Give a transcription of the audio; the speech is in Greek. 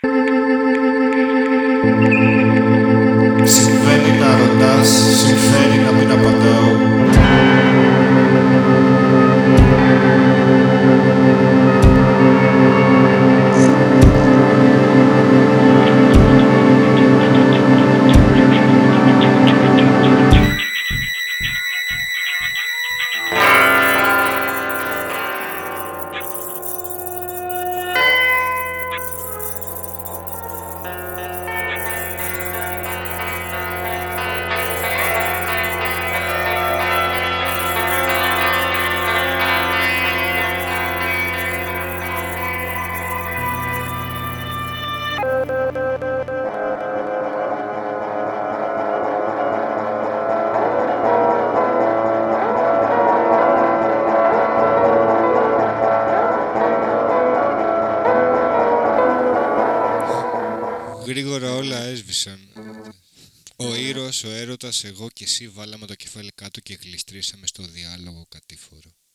Συμβαίνει να ρωτάς, συμφέρει να μην απαντάω. Γρήγορα όλα έσβησαν. Ο ήρωας, ο έρωτας, εγώ και εσύ βάλαμε το κεφάλι κάτω και γλιστρήσαμε στο διάλογο κατήφορο.